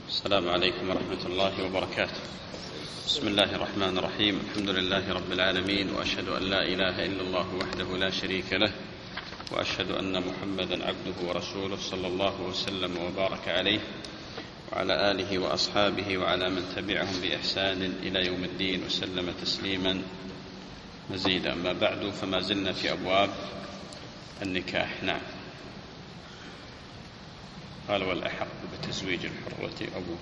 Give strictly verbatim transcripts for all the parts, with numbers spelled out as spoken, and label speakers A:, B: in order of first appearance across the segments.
A: السلام عليكم ورحمة الله وبركاته. بسم الله الرحمن الرحيم. الحمد لله رب العالمين، وأشهد أن لا إله إلا الله وحده لا شريك له، وأشهد أن محمدا عبده ورسوله صلى الله وسلم وبارك عليه وعلى آله وأصحابه وعلى من تبعهم بإحسان إلى يوم الدين وسلم تسليما مزيدا. أما بعد، فما زلنا في أبواب النكاح. نعم. قال: والأحق بتزويج الحرة أبوه.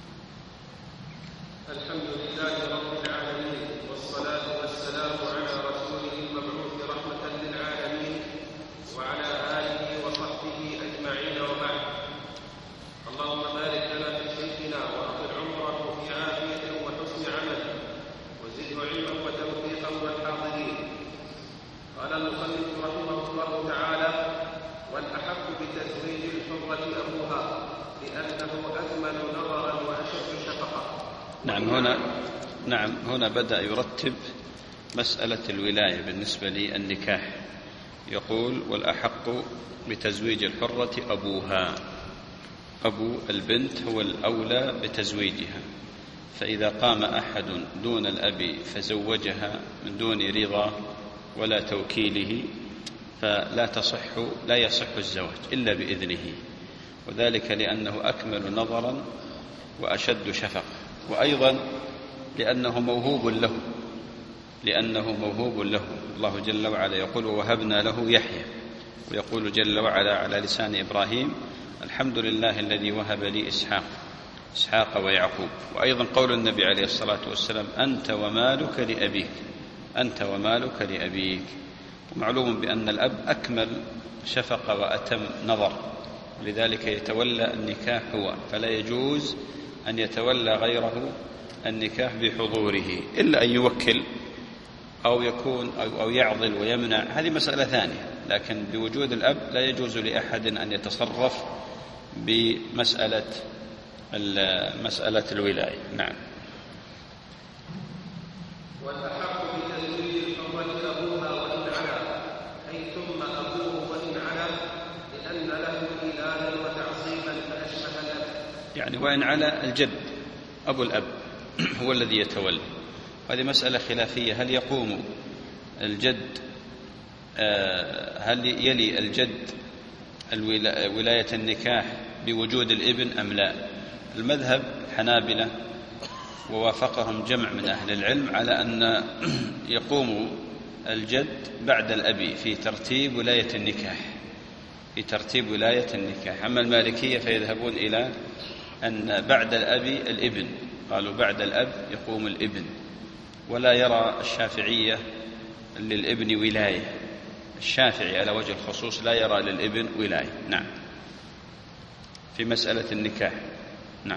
B: الحمد لله رب العالمين، والصلاة والسلام على رسوله المبعوث رحمة للعالمين وعلى آله وصحبه أجمعين، وبعد. اللهم بارك لنا في شيخنا وأطل عمره في عافية وحسن عمل، وزده علما وتوفيقا والحاضرين. قال المصنف رحمه الله تعالى: والأحق بتزويج الحرة أبوها لأنه أكمل نظرا وأشد شفقة.
A: نعم هنا نعم هنا بدأ يرتب مسألة الولاية بالنسبة للنكاح. يقول: والأحق بتزويج الحرة أبوها. أبو البنت هو الأولى بتزويجها، فإذا قام أحد دون الأب فزوجها من دون رضا ولا توكيله فلا تصح لا يصح الزواج إلا بإذنه، وذلك لأنه أكمل نظرا وأشد شفقة، وأيضا لأنه موهوب له لأنه موهوب له الله جل وعلا يقول: ووهبنا له يحيى، ويقول جل وعلا على لسان إبراهيم: الحمد لله الذي وهب لي إسحاق إسحاق ويعقوب. وأيضا قول النبي عليه الصلاة والسلام: أنت ومالك لأبيك أنت ومالك لأبيك. ومعلوم بأن الأب أكمل شفقة وأتم نظر، لذلك يتولى النكاح هو، فلا يجوز أن يتولى غيره النكاح بحضوره إلا أن يوكل أو يكون أو يعضل ويمنع، هذه مسألة ثانية، لكن بوجود الأب لا يجوز لأحد أن يتصرف بمسألة مسألة الولاية. نعم.
B: والأحق بتزويج الحرة أبوها وإن علا، أي ثم أبوه وإن علا، لأن له إلها وتعصيبا فأشبه له.
A: يعني وإن علا الجد أبو الأب هو الذي يتولى. هذه مسألة خلافية، هل يقوم الجد هل يلي الجد ولاية النكاح بوجود الابن أم لا؟ المذهب الحنابلة ووافقهم جمع من أهل العلم على أن يقوم الجد بعد الأب في ترتيب ولاية النكاح في ترتيب ولاية النكاح. أما المالكية فيذهبون إلى أن بعد الأب الابن، قالوا بعد الأب يقوم الابن، ولا يرى الشافعية للابن ولاية. الشافعي على وجه الخصوص لا يرى للابن ولاية. نعم. في مسألة النكاح. نعم.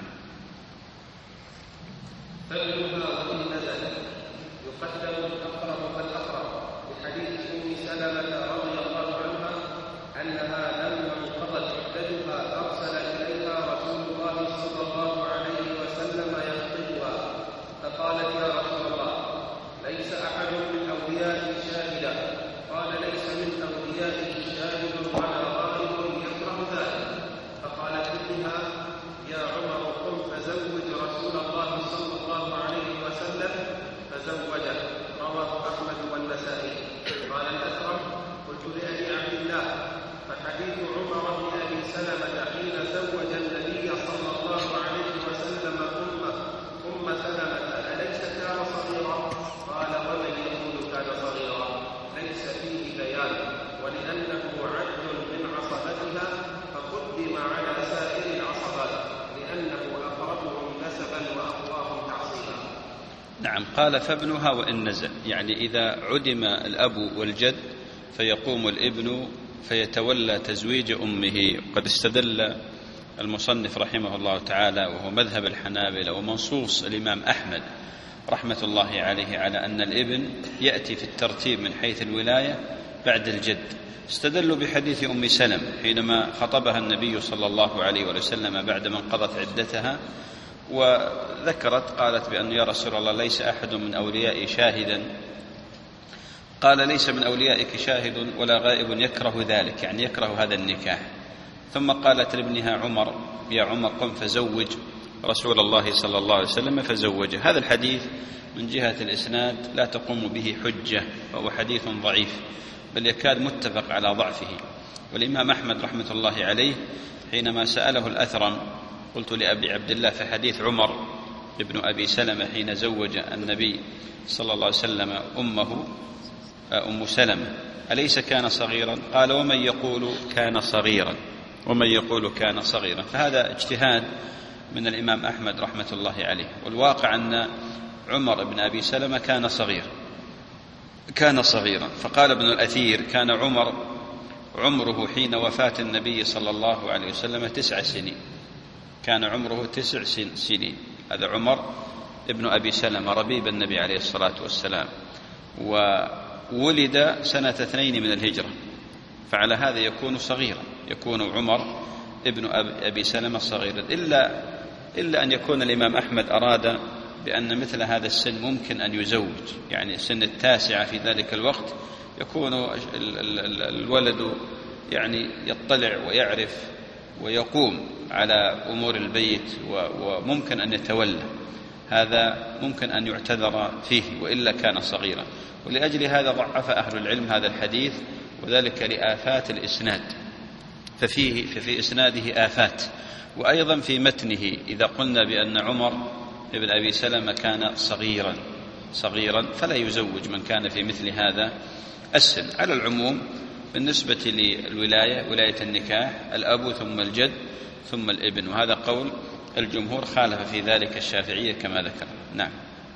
B: فابنها وإن نزل يقدم الأقرب فالأقرب، لحديث أم سلمة رضي الله عنها أنها لما انقضت عدتها أرسل إليها رسول الله صلى الله عليه وسلم يخطبها، فقالت: يا رسول الله، ليس أحد من أوليائي شاهدا. قال: ليس من أوليائك شاهد ولا غائب يكره ذلك. فقالت لها: يا عمر، قم فزوج رسول الله صلى الله عليه وسلم. فزوجه. رواه أحمد والنسائي. قال الأثرم: قلت لأبي عبد الله: فحديث عمر بن أبي سلمة حين زوج النبي صلى الله عليه وسلم أمه أم سلمة أليس كان صغيرا؟ قال: ومن يقول كان صغيرا؟ ليس فيه بيان، ولأنه عدل من عصبتها فقدم على سائر العصبات لأنه أقربهم نسبا وأقواهم تعصيبا.
A: نعم. قال: فابنها وإن نزل، يعني إذا عدم الأب والجد فيقوم الابن فيتولى تزويج أمه. قد استدل المصنف رحمه الله تعالى، وهو مذهب الحنابلة ومنصوص الإمام أحمد رحمة الله عليه، على أن الابن يأتي في الترتيب من حيث الولاية بعد الجد. استدلوا بحديث أم سلمة حينما خطبها النبي صلى الله عليه وسلم بعدما انقضت عدتها، وذكرت قالت بأن يا رسول الله ليس أحد من أوليائي شاهدا. قال: ليس من أوليائك شاهد ولا غائب يكره ذلك، يعني يكره هذا النكاح. ثم قالت لابنها عمر: يا عمر، قم فزوج رسول الله صلى الله عليه وسلم فزوجه. هذا الحديث من جهة الإسناد لا تقوم به حجة، وهو حديث ضعيف بل يكاد متفق على ضعفه. والإمام أحمد رحمة الله عليه حينما سأله الأثرم قلت لأبي عبد الله في حديث عمر ابن أبي سلمة حين زوج النبي صلى الله عليه وسلم أمه أم سلمة أليس كان صغيرا؟ قال ومن يقول كان صغيرا ومن يقول كان صغيرا. فهذا اجتهاد من الإمام أحمد رحمة الله عليه. والواقع أن عمر بن أبي سلمة كان صغيرا كان صغيرا فقال ابن الأثير كان عمر عمره حين وفاة النبي صلى الله عليه وسلم تسع سنين كان عمره تسع سنين هذا عمر ابن أبي سلمة ربيب النبي عليه الصلاة والسلام، وولد سنة اثنين من الهجرة، فعلى هذا يكون صغيرا يكون عمر ابن أبي سلمة صغيرا، إلا, إلا أن يكون الإمام أحمد أراد بأن مثل هذا السن ممكن أن يزوج، يعني سن التاسعة في ذلك الوقت يكون الولد يعني يطلع ويعرف ويقوم على أمور البيت وممكن أن يتولى، هذا ممكن أن يعتذر فيه وإلا كان صغيرا. ولأجل هذا ضعف أهل العلم هذا الحديث، وذلك لآفات الإسناد، ففيه ففي إسناده آفات، وأيضا في متنه إذا قلنا بأن عمر ابن أبي سلمة كان صغيرا صغيرا فلا يزوج من كان في مثل هذا السن. على العموم بالنسبة للولاية ولاية النكاح الأب ثم الجد ثم الابن، وهذا قول الجمهور، خالف في ذلك الشافعية كما ذكر. نعم.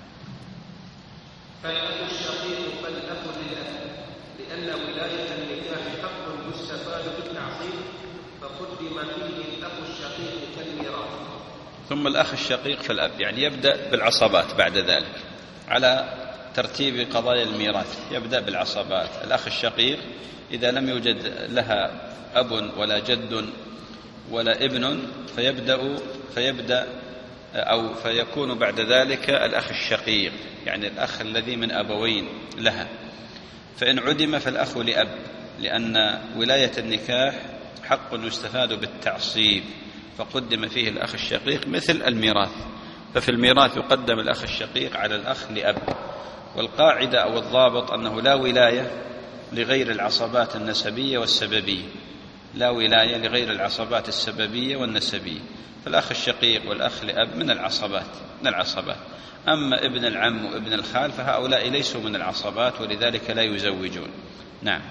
B: فالأخ الشقيق فالأخ للأب، لأن ولاية النكاح حق يستفاد بالتعصيب فقدم فيه الأخ الشقيق كالميراث.
A: ثم الأخ الشقيق فالأب، يعني يبدأ بالعصبات بعد ذلك على ترتيب قضايا الميراث، يبدأ بالعصبات. الأخ الشقيق إذا لم يوجد لها أب ولا جد ولا ابن فيبدأ فيبدأ أو فيكون بعد ذلك الأخ الشقيق، يعني الأخ الذي من أبوين لها. فإن عدم فالأخ لأب، لأن ولاية النكاح حق يستفاد بالتعصيب فقدم فيه الأخ الشقيق مثل الميراث، ففي الميراث يقدم الأخ الشقيق على الأخ لأب. والقاعدة أو الضابط أنه لا ولاية لغير العصبات النسبية والسببية، لا ولاية لغير العصبات السببية والنسبية، فالأخ الشقيق والأخ لأب من العصبات من العصبات أما ابن العم وابن الخال فهؤلاء ليسوا من العصبات ولذلك لا يزوجون. نعم.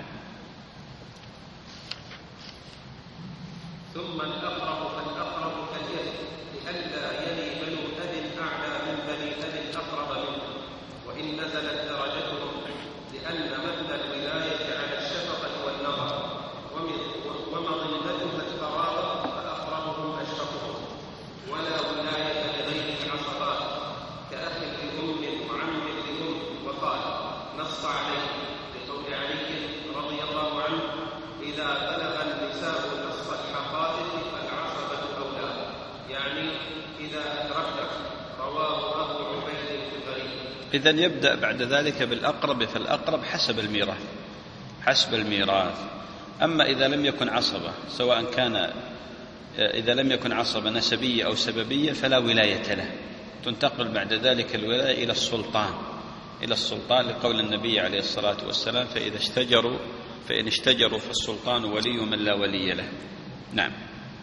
B: ثم الأقرب فالأقرب كاليد، لئلا يلي بنو أب أعلى من بني أب أقرب منه وإن نزلت درجتهم، لأن مبنى الولاية على الشفقة والنظر ومظنتها القرابة فأقربهم أشرفهم، ولا ولاية لغير العصبات كأخ لأم وعم لأم. وقال نص عليه بقول علي رضي الله عنه إذا بلغ النساء نص الحقائق فالعصبة أولى، يعني إذا أدركت. رواه أبو عبيد الخزري.
A: إذن يبدأ بعد ذلك بالأقرب فالأقرب حسب الميراث حسب الميراث. أما إذا لم يكن عصبة، سواء كان إذا لم يكن عصبة نسبية أو سببية فلا ولاية له، تنتقل بعد ذلك الولاية إلى السلطان إلى السلطان لقول النبي عليه الصلاة والسلام فإذا اشتجروا فإن اشتجروا فالسلطان ولي من لا ولي له. نعم.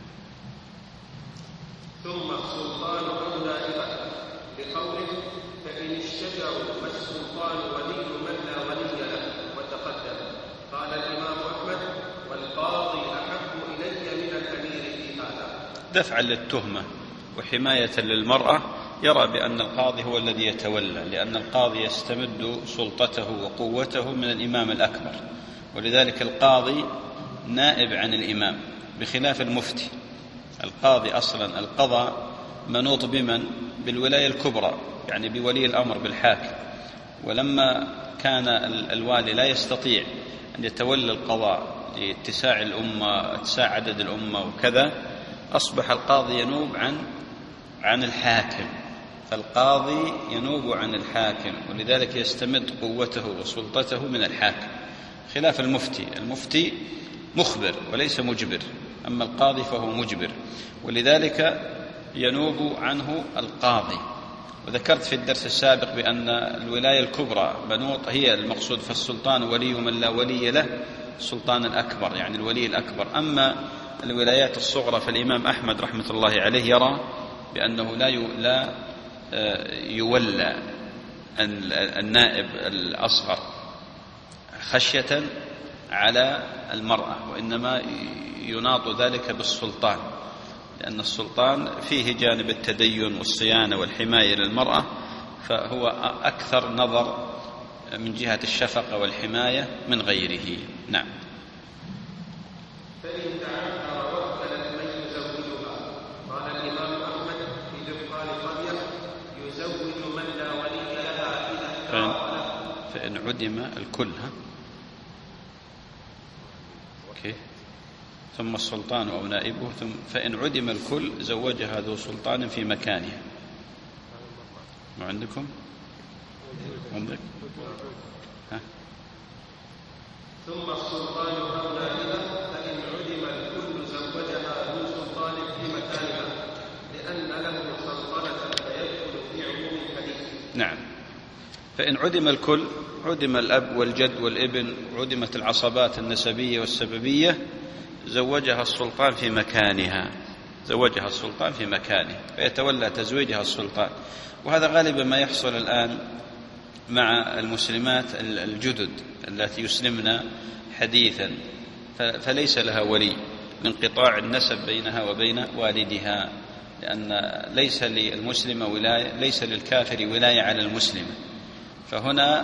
B: ثم السلطان أولى إبا بقوله فإن اشتجروا فالسلطان ولي من لا ولي له. وتقدم قال الإمام أحمد والقاضي أحب إلي من الأمير في هذا،
A: دفعا للتهمة وحماية للمرأة، يرى بأن القاضي هو الذي يتولى، لأن القاضي يستمد سلطته وقوته من الإمام الأكبر، ولذلك القاضي نائب عن الإمام بخلاف المفتي. القاضي أصلا القضاء منوط بمن؟ بالولاية الكبرى، يعني بولي الأمر بالحاكم. ولما كان الوالي لا يستطيع أن يتولى القضاء لاتساع الأمة اتساع عدد الأمة وكذا، أصبح القاضي ينوب عن عن الحاكم، فالقاضي ينوب عن الحاكم، ولذلك يستمد قوته وسلطته من الحاكم، خلاف المفتي. المفتي مخبر وليس مجبر، أما القاضي فهو مجبر. ولذلك ينوب عنه القاضي. وذكرت في الدرس السابق بأن الولاية الكبرى منوط هي المقصود، فالسلطان ولي من لا ولي له، السلطان الأكبر يعني الولي الأكبر. أما الولايات الصغرى فالإمام أحمد رحمة الله عليه يرى بأنه لا لا يولى النائب الأصغر خشية على المرأة، وإنما يناط ذلك بالسلطان، لأن السلطان فيه جانب التدين والصيانة والحماية للمرأة، فهو أكثر نظر من جهة الشفقة والحماية من غيره. نعم.
B: فإن تعذر وكلت من يزوجها، قال الإمام أحمد في دخان قرية يزوج من لا ولي لها إذا احتار له.
A: فإن عدم الكل ها؟ أوكي. ثم السلطان أو نائبه، ثم فإن عدم الكل زوجها ذو سلطان في مكانها. ما عندكم؟ عندك؟ ها؟
B: ثم السلطان أو نائبه فإن عدم الكل زوجها ذو سلطان في مكانها، لأن له سلطنة فيدخل في عموم الحديث.
A: نعم. فإن عدم الكل، عدم الأب والجد والابن، عدمت العصبات النسبية والسببية، زوجها السلطان في مكانها، زوجها السلطان في مكانه، فيتولى تزويجها السلطان. وهذا غالبا ما يحصل الآن مع المسلمات الجدد التي يسلمن حديثا، فليس لها ولي لانقطاع النسب بينها وبين والدها، لأن ليس للمسلم ولاية، ليس للكافر ولاية على المسلم. فهنا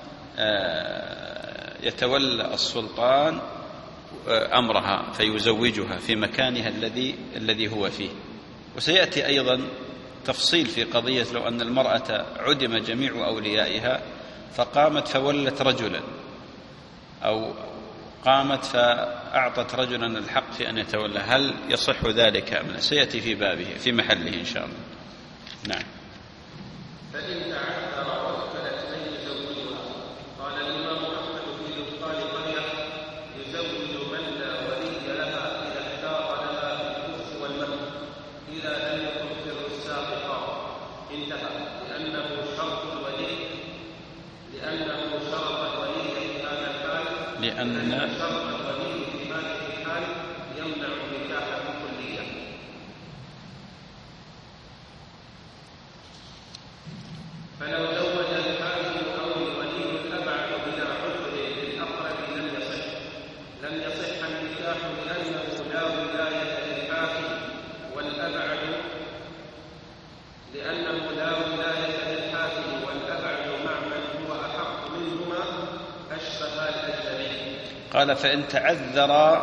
A: يتولى السلطان أمرها فيزوجها في مكانها الذي الذي هو فيه. وسيأتي أيضا تفصيل في قضية لو أن المرأة عدم جميع أوليائها فقامت فولت رجلا، أو قامت فأعطت رجلا الحق في أن يتولى، هل يصح ذلك أم لا؟ سيأتي في بابه في محله إن شاء الله. نعم.
B: فإن تعذر وكلت من يزوجها، قال الإمام أحمد في دخان قرية يزوج من لا ولي لها إذا احتار لها بالكفء والمهر، إذا لم يكن في الرساق قاض. انتهى. لأنه شرط الولي لأنه شرط الولي في هذا الحال
A: لأن
B: شرط الولي في هذه الحال يمنع النكاح بكلية. فلو زوج الحاكم أو الولي الأبعد بلا عذر للأقرب لم يصح لم يصح النكاح، لأنه لا ولاية للحاكم والأبعد لأنه لا ولاية للحاكم والأبعد مع من هو أحق منهما أشبه الأجنبي.
A: قال فإن تعذر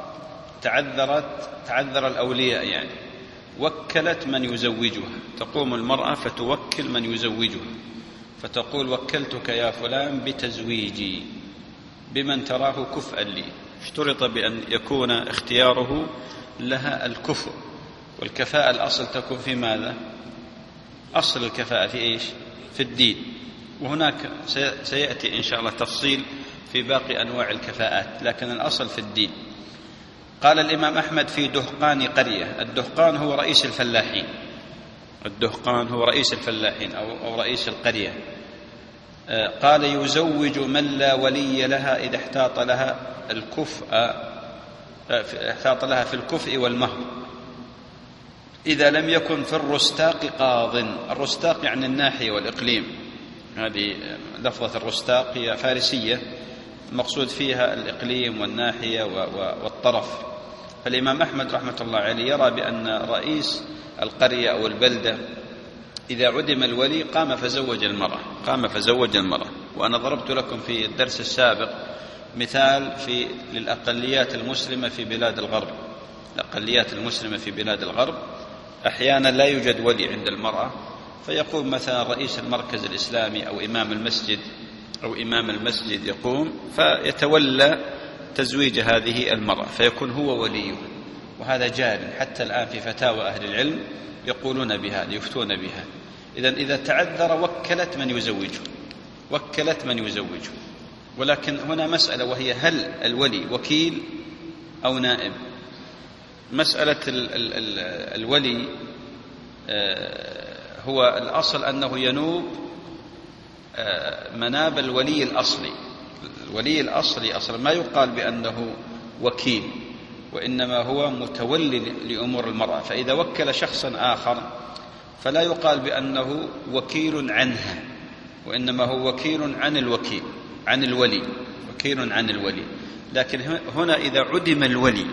A: تعذرت تعذر الأولياء، يعني وكلت من يزوجها، تقوم المرأة فتوكل من يزوجها، فتقول وكلتك يا فلان بتزويجي بمن تراه كفءا لي. اشترط بأن يكون اختياره لها الكفء، والكفاءة الأصل تكون في ماذا؟ أصل الكفاءة في إيش؟ في الدين. وهناك سيأتي إن شاء الله تفصيل في باقي أنواع الكفاءات، لكن الأصل في الدين. قال الإمام أحمد في دهقان قرية، الدهقان هو رئيس الفلاحين، الدهقان هو رئيس الفلاحين أو, أو رئيس القرية. قال يزوج من لا ولي لها إذا احتاط لها الكفء احتاط لها في الكفء والمهر، إذا لم يكن في الرستاق قاض. الرستاق يعني الناحية والإقليم، هذه لفظة الرستاق هي فارسية، المقصود فيها الإقليم والناحية والطرف. فالإمام أحمد رحمة الله عليه يرى بأن رئيس القرية أو البلدة إذا عدم الولي قام فزوج المرأة قام فزوج المرأة وأنا ضربت لكم في الدرس السابق مثال في للأقليات المسلمة في بلاد الغرب. الأقليات المسلمة في بلاد الغرب أحيانا لا يوجد ولي عند المرأة، فيقوم مثلا رئيس المركز الإسلامي أو إمام المسجد أو إمام المسجد يقوم فيتولى تزويج هذه المرأة، فيكون هو وليه. وهذا جار حتى الآن في فتاوى أهل العلم يقولون بهذا، يفتون بها. إذن إذا تعذر وكلت من يزوجه وكلت من يزوجه ولكن هنا مسألة، وهي هل الولي وكيل أو نائب؟ مسألة ال ال ال الولي هو الأصل أنه ينوب مناب الولي الأصلي. الولي الأصلي أصلا ما يقال بأنه وكيل، وإنما هو متولي لأمور المرأة. فإذا وكل شخصا آخر فلا يقال بأنه وكيل عنها، وإنما هو وكيل عن الوكيل، عن الولي، وكيل عن الولي. لكن هنا إذا عدم الولي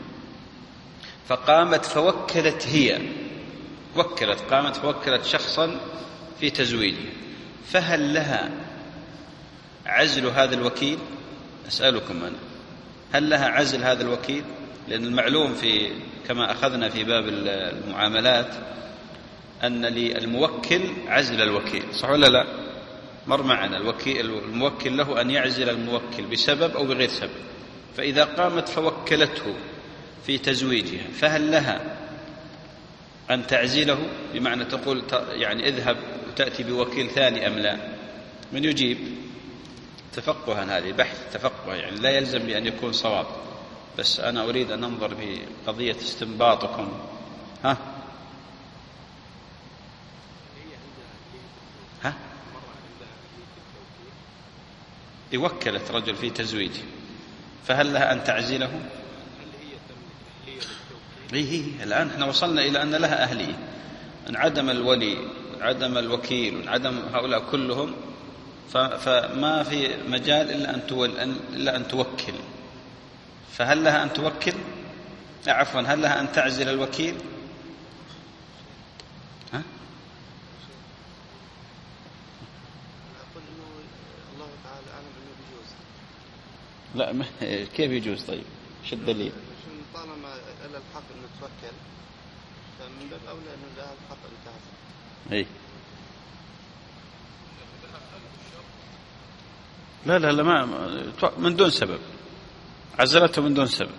A: فقامت فوكلت هي، وكلت قامت فوكلت شخصا في تزويجه، فهل لها عزل هذا الوكيل؟ أسألكم أنا، هل لها عزل هذا الوكيل؟ لأن المعلوم في كما أخذنا في باب المعاملات أن للموكل عزل الوكيل، صح ولا لا؟ مر معنا الوكيل الموكل له أن يعزل الموكل بسبب أو بغير سبب. فإذا قامت فوكلته في تزويجها فهل لها أن تعزله؟ بمعنى تقول يعني اذهب وتأتي بوكيل ثاني أم لا؟ من يجيب؟ تفقها، هذه بحث تفقه، يعني لا يلزم بأن يكون صواب، بس أنا أريد أن ننظر في قضية استنباطكم. ها ها وكلت رجل في تزويجه، فهل لها أن تعزله؟ هي الآن احنا وصلنا إلى أن لها أهلية، أن عدم الولي عدم الوكيل وعدم هؤلاء كلهم فما في مجال إلا أن تول إلا أن توكل. فهل لها أن توكل؟ عفوا هل لها أن تعزل الوكيل؟ ها؟
C: أقول إنه الله تعالى أعلم إنه بيجوز.
A: لا ما كيف يجوز؟ طيب شو الدليل؟
C: طالما إلا الحق إنه توكل فمن باب أولى إنه لها الحق أن تعزل.
A: إيه لا لا لا ما من دون سبب، عزلته من دون سبب.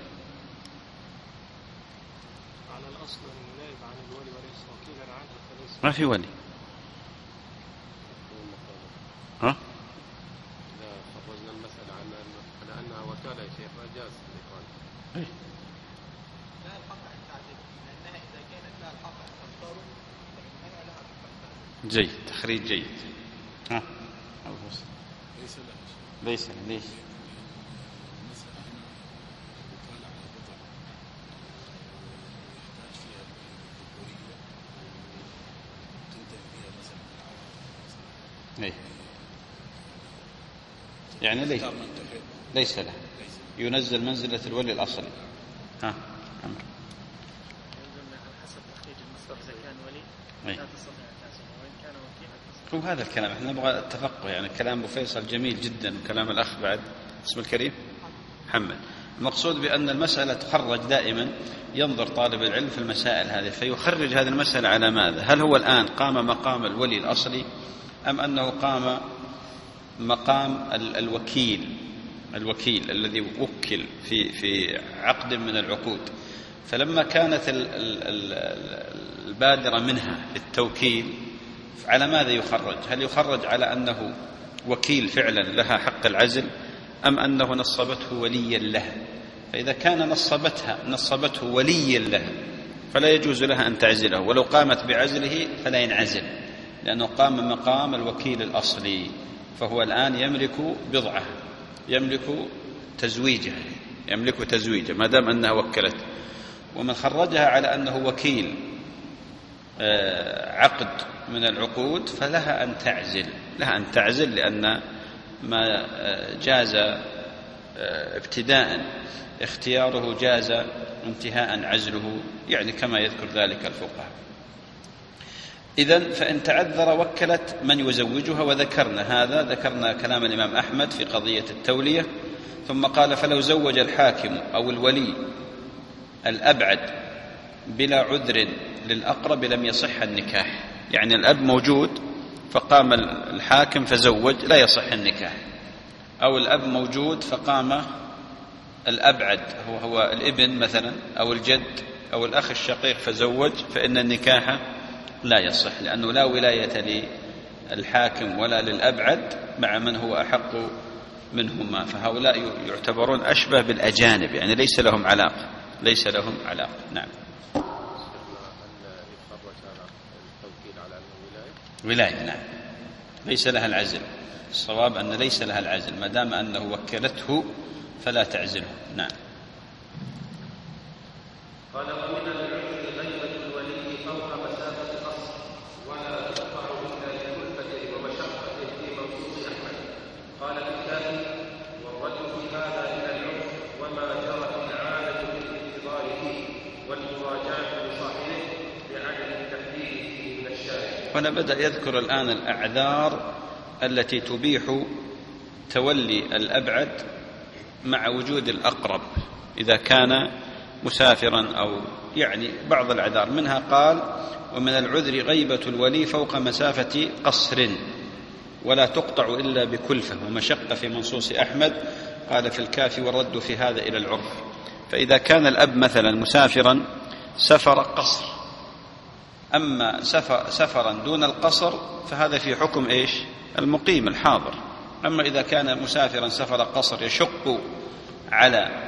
D: على الأصل النائب عن الولي وليس وكيلا عنه فليس
A: ما في ولي. ها؟
D: إذا خرجنا المسألة على أنها وكالة يا شيخ ما جاز الإقالة.
A: إيه
C: لها الحق أن تعزل، لأنها إذا كانت لها الحق أن تختار فإنها لها الحق أن تعزل.
A: جيد، تخريج جيد. ها
D: ليس له
A: ليس ليش؟ إيه يعني ليس ليس له، ينزل منزلة الولي الأصلي. ها
E: يلزم على حسب تخريج المصدر، إذا كان ولي لا تستطيع أن تعزله، وإن كان وكيلا
A: هو هذا الكلام، احنا نبغى التفقه. يعني كلام أبو فيصل جميل جدا، وكلام الأخ بعد اسم الكريم محمد. المقصود بأن المسألة تخرج دائما، ينظر طالب العلم في المسائل هذه فيخرج هذه المسألة على ماذا؟ هل هو الآن قام مقام الولي الأصلي أم أنه قام مقام الوكيل الوكيل الذي وكل في في عقد من العقود؟ فلما كانت البادرة منها في التوكيل على ماذا يخرج؟ هل يخرج على أنه وكيل فعلا لها حق العزل، أم أنه نصبته وليا له؟ فإذا كان نصبتها نصبته وليا له فلا يجوز لها أن تعزله، ولو قامت بعزله فلا ينعزل، لأنه قام مقام الوكيل الأصلي، فهو الآن يملك بضعة، يملك تزويجها، يملك تزويجها ما دام أنها وكلت. ومن خرجها على أنه وكيل عقد من العقود فلها أن تعزل، لها أن تعزل، لأن ما جاز ابتداء اختياره جاز انتهاء عزله، يعني كما يذكر ذلك الفقهاء. إذن فإن تعذر وكلت من يزوجها، وذكرنا هذا، ذكرنا كلام الإمام أحمد في قضية التولية. ثم قال فلو زوج الحاكم أو الولي الأبعد بلا عذر للأقرب لم يصح النكاح. يعني الأب موجود فقام الحاكم فزوج، لا يصح النكاح. أو الأب موجود فقام الأبعد هو, هو الابن مثلا أو الجد أو الأخ الشقيق فزوج، فإن النكاح لا يصح، لأنه لا ولاية للحاكم ولا للأبعد مع من هو أحق منهما، فهؤلاء يعتبرون أشبه بالأجانب، يعني ليس لهم علاقة، ليس لهم علاقة. نعم. ولاية. نعم، ليس لها العزل. الصواب أن ليس لها العزل، ما دام أنه وكلته فلا تعزله. نعم.
B: قال ومن العذر غيبة الولي فوق مسافة قصر ولا تقطع إلا بكلفة ومشقة في منصوص أحمد. قال في الكافي والرد في هذا إلى العذر وما جرت العادة بالانتظار فيه والمراجعة لصاحبه بعدم التحديد فيه من الشارع.
A: هنا بدأ يذكر الآن الأعذار التي تبيح تولي الأبعد مع وجود الأقرب إذا كان مسافرا، أو يعني بعض الأعذار. منها قال ومن العذر غيبة الولي فوق مسافة قصر ولا تقطع إلا بكلفة ومشقة في منصوص أحمد. قال في الكافي والرد في هذا إلى العرف. فإذا كان الأب مثلا مسافرا سفر قصر، أما سفر سفرا دون القصر فهذا في حكم إيش؟ المقيم الحاضر. أما إذا كان مسافرا سفر قصر يشق على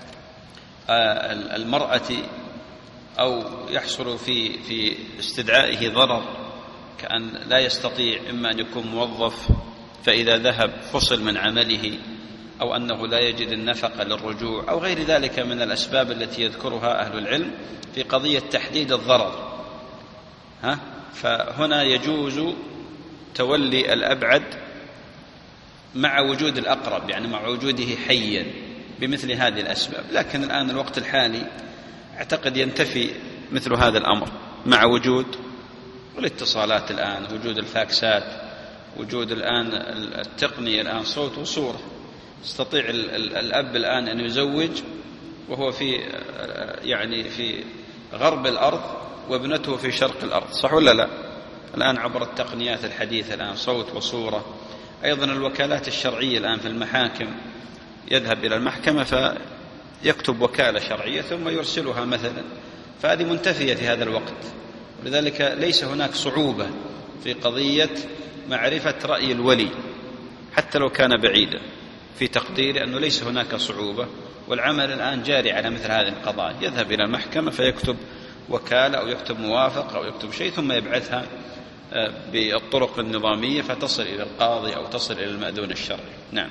A: المرأة أو يحصل في في استدعائه ضرر، كأن لا يستطيع إما أن يكون موظف فإذا ذهب فصل من عمله، أو أنه لا يجد النفقة للرجوع، أو غير ذلك من الأسباب التي يذكرها أهل العلم في قضية تحديد الضرر. ها؟ فهنا يجوز تولي الأبعد مع وجود الأقرب، يعني مع وجوده حيا بمثل هذه الأسباب. لكن الآن الوقت الحالي أعتقد ينتفي مثل هذا الأمر مع وجود الاتصالات الآن، وجود الفاكسات، وجود الآن التقنية الآن صوت وصورة. يستطيع الأب الآن أن يزوج وهو في يعني في غرب الأرض وابنته في شرق الأرض، صح ولا لا؟ الآن عبر التقنيات الحديثة الآن صوت وصورة. أيضا الوكالات الشرعية الآن في المحاكم، يذهب إلى المحكمة فيكتب وكالة شرعية ثم يرسلها مثلا، فهذه منتفية في هذا الوقت. ولذلك ليس هناك صعوبة في قضية معرفة رأي الولي حتى لو كان بعيدا، في تقديري أنه ليس هناك صعوبة، والعمل الآن جاري على مثل هذه القضايا. يذهب إلى المحكمة فيكتب وكالة أو يكتب موافقة أو يكتب شيء ثم يبعثها بالطرق النظامية فتصل إلى القاضي أو تصل إلى المأذون الشرعي. نعم،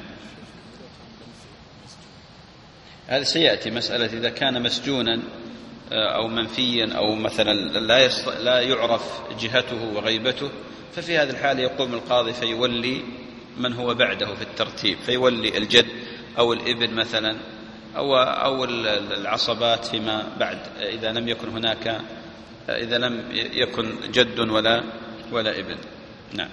A: هذا سيأتي مسألة إذا كان مسجونا أو منفيا أو مثلا لا, لا يعرف جهته وغيبته، ففي هذه الحالة يقوم القاضي فيولي من هو بعده في الترتيب، فيولي الجد أو الابن مثلا أو, أو العصبات فيما بعد، إذا لم يكن هناك إذا لم يكن جد ولا ولا ابن. نعم.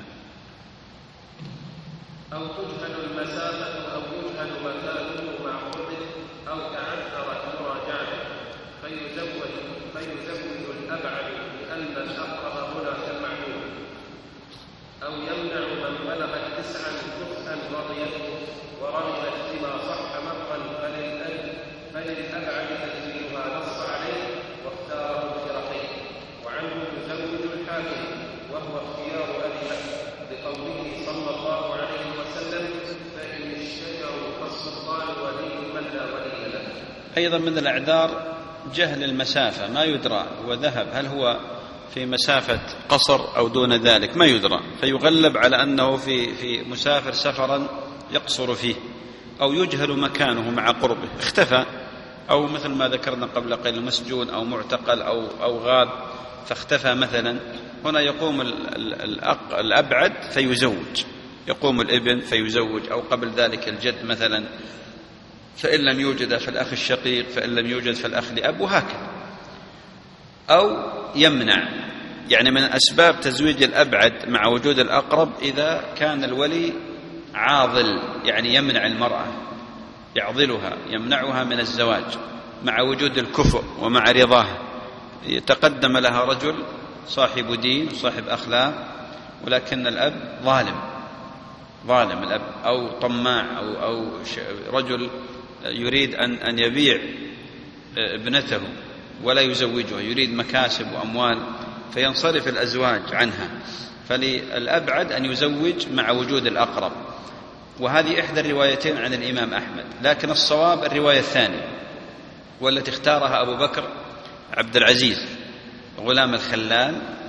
B: أو تجهل المسافة أو يجهل مكانه مع قربه أو تعذرت مراجعته فيزوج فيزوج الأبعد لأن الأقرب هنا كالمعلوم، أو يمنع من بلغت تسعا كفءا رضيته ورغبت فيما صح مقا فللأبعد تزويجها نص عليه واختاره الفرقين، وعنه يزوج الحاكم وهو اختيار أبي بكر بقوله صلى الله عليه وسلم فإن الشجر فالسلطان ولي من لا ولي له.
A: أيضا من الأعذار جهل المسافة، ما يدرى هو ذهب هل هو في مسافة قصر أو دون ذلك، ما يدرى، فيغلب على أنه في في مسافر سفرا يقصر فيه، أو يجهل مكانه مع قربه اختفى، أو مثل ما ذكرنا قبل قليل مسجون أو معتقل أو أو غاب فاختفى مثلا. هنا يقوم الأبعد فيزوج، يقوم الابن فيزوج، أو قبل ذلك الجد مثلا، فإن لم يوجد فالأخ الشقيق، فإن لم يوجد فالأخ لأب، وهكذا. أو يمنع، يعني من أسباب تزويج الأبعد مع وجود الأقرب إذا كان الولي عاضل، يعني يمنع المرأة، يعضلها، يمنعها من الزواج مع وجود الكفء ومع رضاها. يتقدم لها رجل صاحب دين صاحب أخلاق، ولكن الأب ظالم ظالم الأب، أو طماع، أو, أو رجل يريد أن, أن يبيع ابنته ولا يزوجها، يريد مكاسب وأموال فينصرف الأزواج عنها، فللأبعد أن يزوج مع وجود الأقرب. وهذه إحدى الروايتين عن الإمام أحمد، لكن الصواب الرواية الثانية والتي اختارها أبو بكر عبد العزيز غلام الخلال،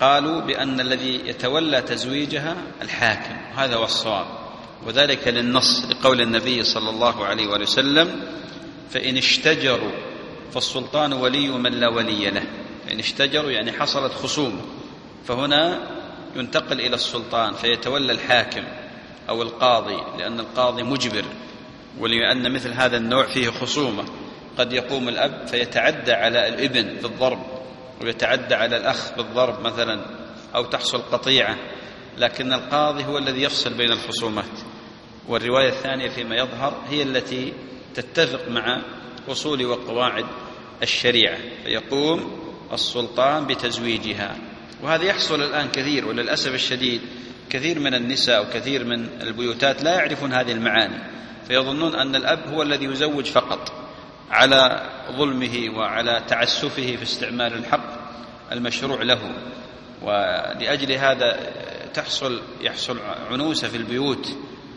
A: قالوا بأن الذي يتولى تزويجها الحاكم، هذا هو الصواب، وذلك للنص لقول النبي صلى الله عليه وسلم: فإن اشتجروا فالسلطان ولي من لا ولي له. فإن اشتجروا يعني حصلت خصومة، فهنا ينتقل إلى السلطان فيتولى الحاكم أو القاضي، لأن القاضي مجبر، ولأن مثل هذا النوع فيه خصومة، قد يقوم الأب فيتعدى على الابن بالضرب، ويتعدى على الأخ بالضرب مثلا، أو تحصل قطيعة، لكن القاضي هو الذي يفصل بين الخصومات. والرواية الثانية فيما يظهر هي التي تتفق مع أصول وقواعد الشريعة، فيقوم السلطان بتزويجها. وهذا يحصل الآن كثير، وللأسف الشديد كثير من النساء وكثير من البيوتات لا يعرفون هذه المعاني، فيظنون أن الأب هو الذي يزوج فقط على ظلمه وعلى تعسفه في استعمال الحق المشروع له. ولأجل هذا تحصل يحصل عنوسة في البيوت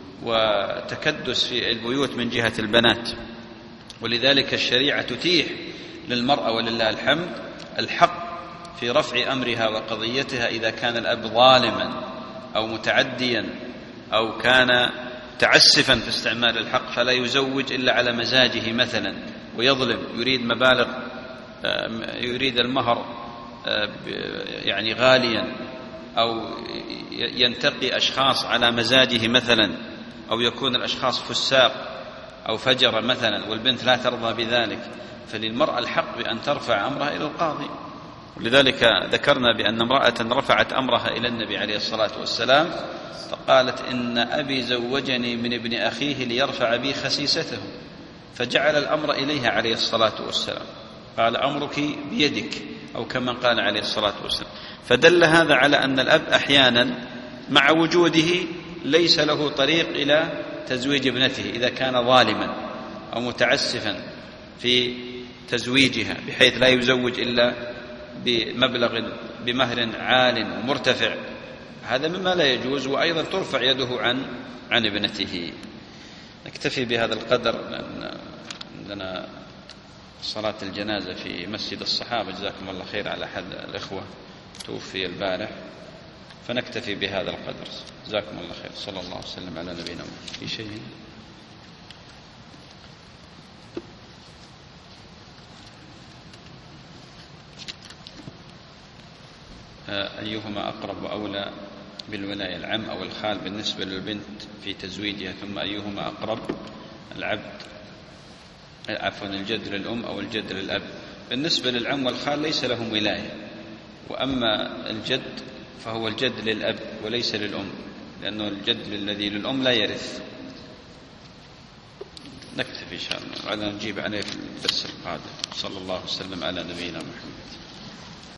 A: وتكدس في البيوت من جهة البنات. ولذلك الشريعة تتيح للمرأة ولله الحمد الحق في رفع أمرها وقضيتها إذا كان الأب ظالما أو متعديا أو كان متعسفا في استعمال الحق، فلا يزوج إلا على مزاجه مثلا، ويظلم، يريد مبالغ، يريد المهر يعني غاليا، أو ينتقي أشخاص على مزاجه مثلا، أو يكون الأشخاص فساق أو فجر مثلا والبنت لا ترضى بذلك، فللمرأة الحق بأن ترفع أمرها إلى القاضي. ولذلك ذكرنا بأن امرأة رفعت أمرها إلى النبي عليه الصلاة والسلام فقالت: إن أبي زوجني من ابن أخيه ليرفع بي خسيسته، فجعل الأمر إليها عليه الصلاة والسلام، قال: أمرك بيدك، أو كما قال عليه الصلاة والسلام. فدل هذا على أن الأب أحيانا مع وجوده ليس له طريق إلى تزويج ابنته إذا كان ظالما أو متعسفا في تزويجها، بحيث لا يزوج إلا بمبلغ بمهر عال ومرتفع، هذا مما لا يجوز، وأيضا ترفع يده عن عن ابنته. نكتفي بهذا القدر لأن عندنا صلاة الجنازة في مسجد الصحابة، جزاكم الله خير، على أحد الإخوة توفي البارح، فنكتفي بهذا القدر. جزاكم الله خير. صلى الله وسلم على نبينا محمد. في شيء أيهما أقرب وأولى بالولاية، العم أو الخال بالنسبة للبنت في تزويجها؟ ثم أيهما أقرب، العبد عفوا الجد للأم أو الجد للأب؟ بالنسبة للعم والخال ليس لهم ولاية، وأما الجد فهو الجد للأب وليس للأم، لأنه الجد الذي للأم لا يرث. نكتفي إن شاء الله، وعلى نجيب عليه في الدرس القادم. صلى الله وسلم على نبينا محمد.